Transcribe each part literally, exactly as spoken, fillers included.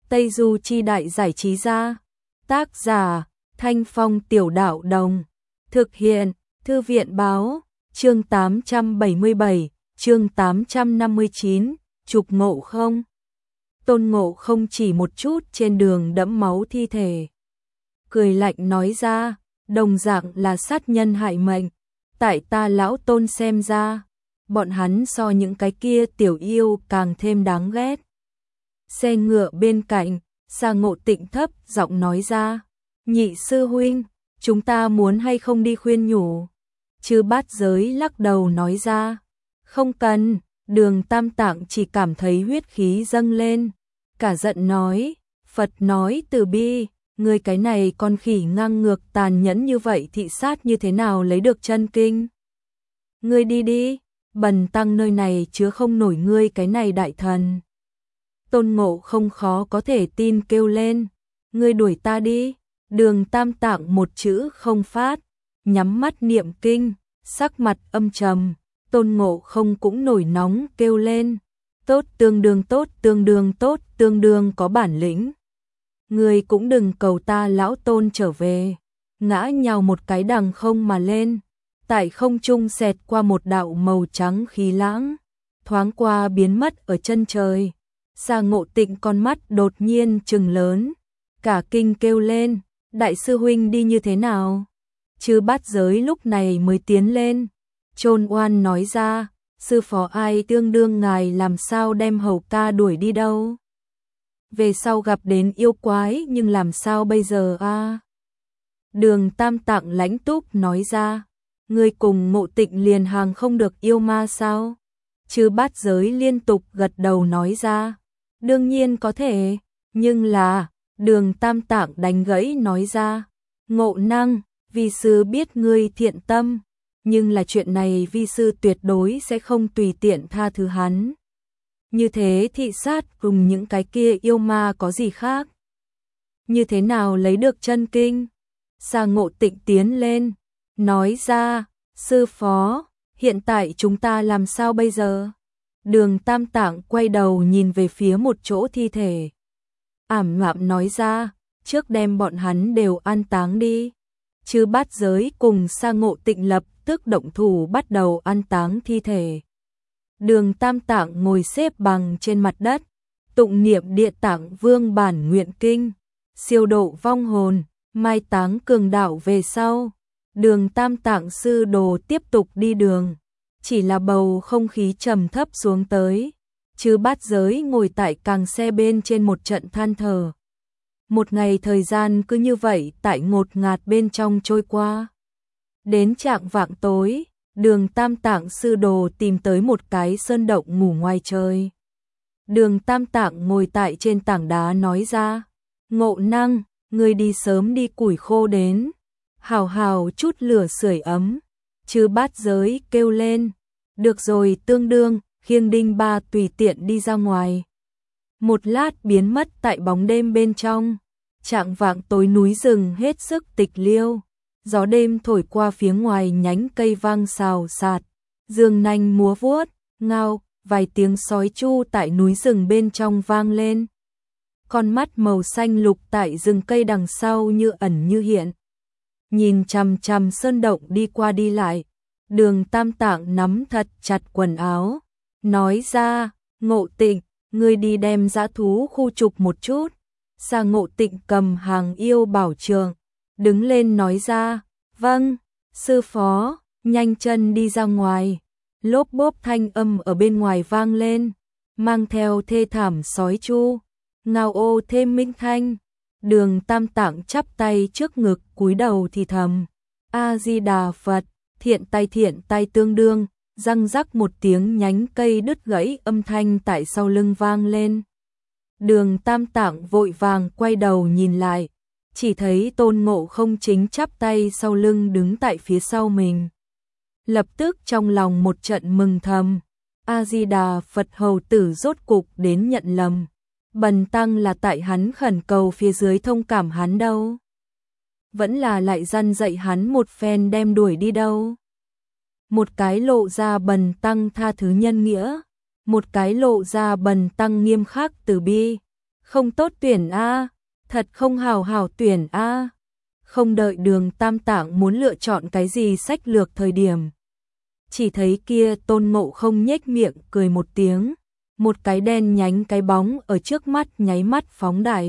Tây Du Chi Đại Giải Trí Gia. Tác giả Thanh Phong Tiểu Đạo Đồng. Thực hiện Thư viện Báo. Chương tám trăm bảy mươi bảy, chương tám trăm năm mươi chín, Trục Ngộ Không. Tôn Ngộ Không chỉ một chút trên đường đẫm máu thi thể. Cười lạnh nói ra, đồng dạng là sát nhân hại mệnh. Tại ta lão Tôn xem ra, bọn hắn so những cái kia tiểu yêu càng thêm đáng ghét. Xe ngựa bên cạnh, Sa Ngộ Tịnh thấp giọng nói ra, nhị sư huynh, chúng ta muốn hay không đi khuyên nhủ. Chư Bát Giới lắc đầu nói ra, không cần. Đường Tam Tạng chỉ cảm thấy huyết khí dâng lên, cả giận nói, Phật nói từ bi, ngươi cái này con khỉ ngang ngược tàn nhẫn như vậy thị sát như thế nào lấy được chân kinh. Ngươi đi đi, bần tăng nơi này chứa không nổi ngươi cái này đại thần. Tôn Ngộ Không khó có thể tin kêu lên, ngươi đuổi ta đi. Đường Tam Tạng một chữ không phát, nhắm mắt niệm kinh, sắc mặt âm trầm. Tôn Ngộ Không cũng nổi nóng kêu lên, tốt tương đương tốt tương đương tốt tương đương có bản lĩnh. Ngươi cũng đừng cầu ta lão Tôn trở về. Ngã nhào một cái đằng không mà lên, tại không trung xẹt qua một đạo màu trắng khí lãng, thoáng qua biến mất ở chân trời. Sa Ngộ Tịnh con mắt đột nhiên trừng lớn, cả kinh kêu lên, đại sư huynh đi như thế nào? Chư Bát Giới lúc này mới tiến lên. Chôn Oan nói ra, sư phó ai tương đương ngài làm sao đem hầu ca đuổi đi đâu? Về sau gặp đến yêu quái nhưng làm sao bây giờ a? À? Đường Tam Tạng lãnh túc nói ra, ngươi cùng Ngộ Tịnh liền hàng không được yêu ma sao? Chư Bát Giới liên tục gật đầu nói ra, đương nhiên có thể, nhưng là, Đường Tam Tạng đánh gãy nói ra, Ngộ Năng, vi sư biết ngươi thiện tâm, nhưng là chuyện này vi sư tuyệt đối sẽ không tùy tiện tha thứ hắn. Như thế thị sát cùng những cái kia yêu ma có gì khác? Như thế nào lấy được chân kinh? Sa Ngộ Tịnh tiến lên, nói ra, sư phó, hiện tại chúng ta làm sao bây giờ? Đường Tam Tạng quay đầu nhìn về phía một chỗ thi thể. Ảm Ngạm nói ra, trước đem bọn hắn đều an táng đi. Chư Bát Giới cùng Sa Ngộ Tịnh lập tức động thủ bắt đầu an táng thi thể. Đường Tam Tạng ngồi xếp bằng trên mặt đất, tụng niệm Địa Tạng Vương bản nguyện kinh, siêu độ vong hồn, mai táng cường đạo về sau. Đường Tam Tạng sư đồ tiếp tục đi đường, chỉ là bầu không khí trầm thấp xuống tới. Chư Bát Giới ngồi tại càng xe bên trên một trận than thở. Một ngày thời gian cứ như vậy tại ngột ngạt bên trong trôi qua. Đến trạng vạng tối, Đường Tam Tạng sư đồ tìm tới một cái sơn động ngủ ngoài trời. Đường Tam Tạng ngồi tại trên tảng đá nói ra, Ngộ Năng, ngươi đi sớm đi củi khô đến, hào hào chút lửa sưởi ấm. Chư Bát Giới kêu lên, được rồi tương đương, khiêng đinh ba tùy tiện đi ra ngoài. Một lát biến mất tại bóng đêm bên trong. Trạng vạng tối núi rừng hết sức tịch liêu, gió đêm thổi qua phía ngoài nhánh cây vang xào xạc, dương nanh múa vuốt, ngao, vài tiếng sói chu tại núi rừng bên trong vang lên. Con mắt màu xanh lục tại rừng cây đằng sau như ẩn như hiện. Nhìn chằm chằm sơn động đi qua đi lại, Đường Tam Tạng nắm thật chặt quần áo, nói ra, Ngộ Tịnh, ngươi đi đem dã thú khu trục một chút. Sa Ngộ Tịnh cầm hàng yêu bảo trường, đứng lên nói ra, vâng, sư phó, nhanh chân đi ra ngoài. Lốp bốp thanh âm ở bên ngoài vang lên, mang theo thê thảm sói chu, ngao ô thêm minh thanh. Đường Tam Tạng chắp tay trước ngực cúi đầu thì thầm, A Di Đà Phật, thiện tay thiện tay tương đương, răng rắc một tiếng nhánh cây đứt gãy âm thanh tại sau lưng vang lên. Đường Tam Tạng vội vàng quay đầu nhìn lại, chỉ thấy Tôn Ngộ Không chính chắp tay sau lưng đứng tại phía sau mình. Lập tức trong lòng một trận mừng thầm, A Di Đà Phật, hầu tử rốt cục đến nhận lầm. Bần tăng là tại hắn khẩn cầu phía dưới thông cảm hắn đâu, vẫn là lại răn dạy hắn một phen đem đuổi đi đâu. Một cái lộ ra bần tăng tha thứ nhân nghĩa, một cái lộ ra bần tăng nghiêm khắc từ bi. Không tốt tuyển a, thật không hào hào tuyển a. Không đợi Đường Tam Tạng muốn lựa chọn cái gì sách lược thời điểm. Chỉ thấy kia Tôn Ngộ Không nhếch miệng cười một tiếng, một cái đen nhánh cái bóng ở trước mắt nháy mắt phóng đại.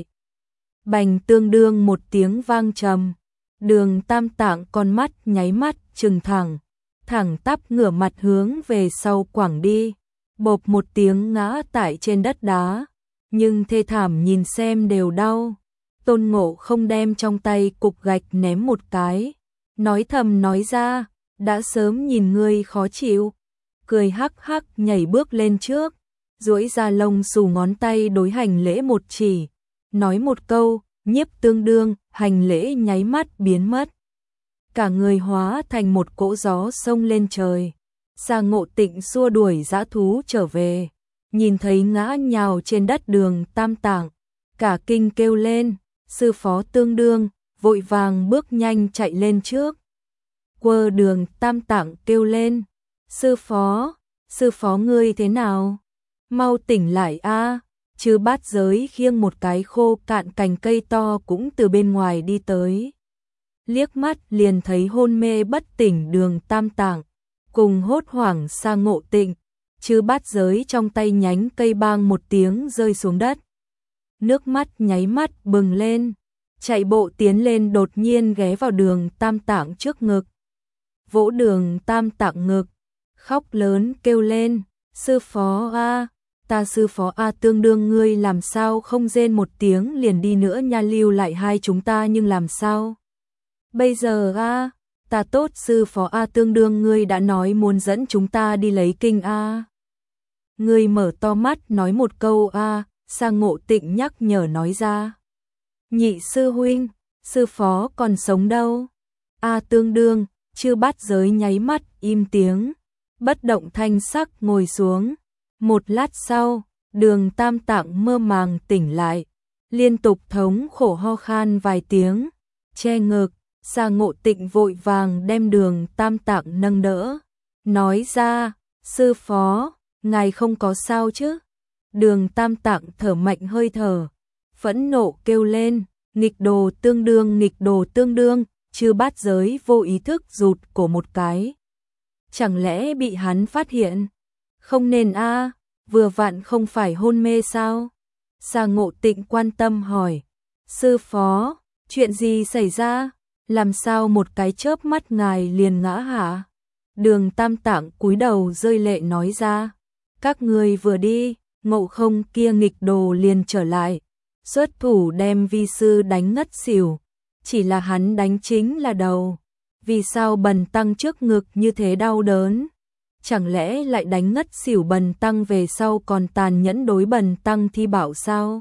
Bành tương đương một tiếng vang trầm, Đường Tam Tạng con mắt nháy mắt trừng thẳng, thẳng tắp ngửa mặt hướng về sau quẳng đi, bộp một tiếng ngã tại trên đất đá, nhưng thê thảm nhìn xem đều đau. Tôn Ngộ Không đem trong tay cục gạch ném một cái, nói thầm nói ra, đã sớm nhìn ngươi khó chịu, cười hắc hắc nhảy bước lên trước, duỗi ra lông xù ngón tay đối hành lễ một chỉ, nói một câu, nhiếp tương đương, hành lễ nháy mắt biến mất. Cả người hóa thành một cỗ gió sông lên trời. Sa Ngộ Tịnh xua đuổi dã thú trở về, nhìn thấy ngã nhào trên đất Đường Tam Tạng, cả kinh kêu lên, sư phó tương đương, vội vàng bước nhanh chạy lên trước. Quơ Đường Tam Tạng kêu lên, sư phó, sư phó ngươi thế nào? Mau tỉnh lại a. Chư Bát Giới khiêng một cái khô cạn cành cây to cũng từ bên ngoài đi tới. Liếc mắt liền thấy hôn mê bất tỉnh Đường Tam Tạng, cùng hốt hoảng Sa Ngộ Tịnh, Chư Bát Giới trong tay nhánh cây bang một tiếng rơi xuống đất. Nước mắt nháy mắt bừng lên, chạy bộ tiến lên đột nhiên ghé vào Đường Tam Tạng trước ngực. Vỗ Đường Tam Tạng ngực, khóc lớn kêu lên, sư phó a, ta sư phó a tương đương ngươi làm sao không rên một tiếng liền đi nữa nha, lưu lại hai chúng ta nhưng làm sao? Bây giờ a, ta tốt sư phó a tương đương ngươi đã nói muốn dẫn chúng ta đi lấy kinh a. Ngươi mở to mắt nói một câu a, Sa Ngộ Tịnh nhắc nhở nói ra. Nhị sư huynh, sư phó còn sống đâu? A tương đương, Chư Bát Giới nháy mắt im tiếng, bất động thanh sắc ngồi xuống. Một lát sau, Đường Tam Tạng mơ màng tỉnh lại, liên tục thống khổ ho khan vài tiếng, che ngực. Sa Ngộ Tịnh vội vàng đem Đường Tam Tạng nâng đỡ, nói ra, sư phó, ngài không có sao chứ? Đường Tam Tạng thở mạnh hơi thở, phẫn nộ kêu lên, nghịch đồ tương đương nghịch đồ tương đương, Chư Bát Giới vô ý thức rụt cổ một cái. Chẳng lẽ bị hắn phát hiện? Không nên a, vừa vặn không phải hôn mê sao? Sa Ngộ Tịnh quan tâm hỏi, sư phó, chuyện gì xảy ra? Làm sao một cái chớp mắt ngài liền ngã hả? Đường Tam Tạng cúi đầu rơi lệ nói ra, các người vừa đi, Ngộ Không kia nghịch đồ liền trở lại, xuất thủ đem vi sư đánh ngất xỉu, chỉ là hắn đánh chính là đầu, vì sao Bần Tăng trước ngực như thế đau đớn? Chẳng lẽ lại đánh ngất xỉu Bần Tăng về sau còn tàn nhẫn đối Bần Tăng thi bảo sao?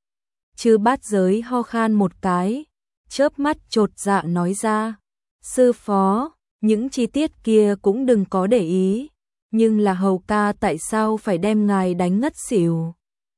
Chư Bát Giới ho khan một cái, chớp mắt chột dạ nói ra, sư phó, những chi tiết kia cũng đừng có để ý, nhưng là hầu ca tại sao phải đem ngài đánh ngất xỉu?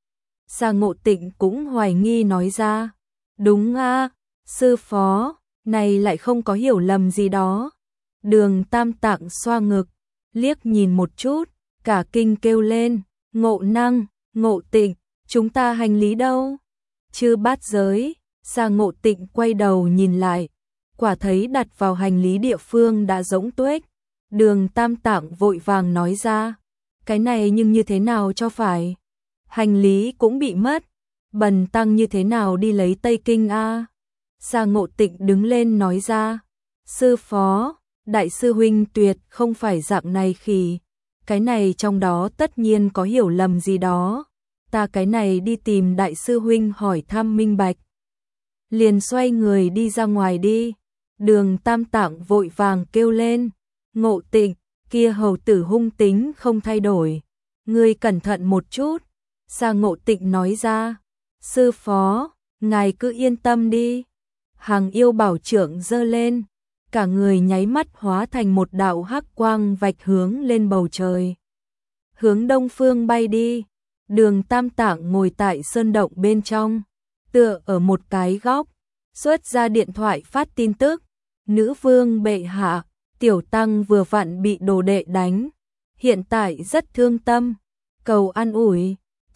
Sa Ngộ Tịnh cũng hoài nghi nói ra, đúng a, sư phó, này lại không có hiểu lầm gì đó. Đường Tam Tạng xoa ngực, liếc nhìn một chút, cả kinh kêu lên, Ngộ Năng, Ngộ Tịnh, chúng ta hành lý đâu? Chư Bát Giới. Sa Ngộ Tịnh quay đầu nhìn lại, quả thấy đặt vào hành lý địa phương đã rỗng tuếch. Đường Tam Tạng vội vàng nói ra, cái này nhưng như thế nào cho phải? Hành lý cũng bị mất, Bần Tăng như thế nào đi lấy Tây Kinh a? Sa Ngộ Tịnh đứng lên nói ra, sư phó, đại sư huynh tuyệt không phải dạng này khỉ, cái này trong đó tất nhiên có hiểu lầm gì đó, ta cái này đi tìm đại sư huynh hỏi thăm minh bạch. Liền xoay người đi ra ngoài đi. Đường Tam Tạng vội vàng kêu lên, Ngộ Tịnh, kia hầu tử hung tính không thay đổi, ngươi cẩn thận một chút. Sa Ngộ Tịnh nói ra, sư phó, ngài cứ yên tâm đi. Hàng yêu bảo trưởng giơ lên, cả người nháy mắt hóa thành một đạo hắc quang vạch hướng lên bầu trời, hướng đông phương bay đi. Đường Tam Tạng ngồi tại sơn động bên trong, tựa ở một cái góc, xuất ra điện thoại phát tin tức, nữ vương bệ hạ, tiểu tăng vừa vặn bị đồ đệ đánh, hiện tại rất thương tâm, cầu an ủi.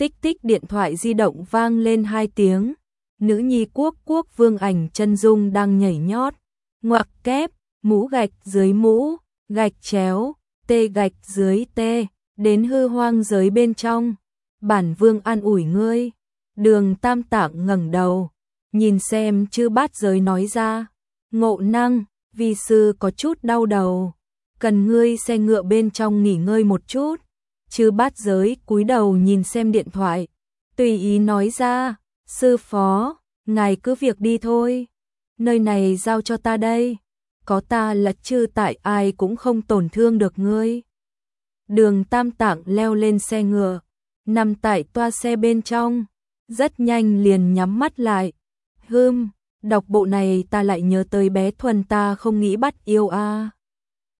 Tích tích điện thoại di động vang lên hai tiếng. Nữ nhi quốc quốc vương ảnh chân dung đang nhảy nhót. Ngoặc kép, mũ gạch dưới mũ, gạch chéo, tê gạch dưới tê, đến hư hoang giới bên trong. Bản vương an ủi ngươi. Đường Tam Tạng ngẩng đầu, nhìn xem chư bát giới nói ra. Ngộ năng, vi sư có chút đau đầu. Cần ngươi xe ngựa bên trong nghỉ ngơi một chút. Chư bát giới cúi đầu nhìn xem điện thoại. Tùy ý nói ra, sư phó, ngài cứ việc đi thôi. Nơi này giao cho ta đây. Có ta là chư tại ai cũng không tổn thương được ngươi. Đường Tam Tạng leo lên xe ngựa, nằm tại toa xe bên trong. Rất nhanh liền nhắm mắt lại. Hừm, đọc bộ này ta lại nhớ tới bé Thuần ta không nghĩ bắt yêu a. À.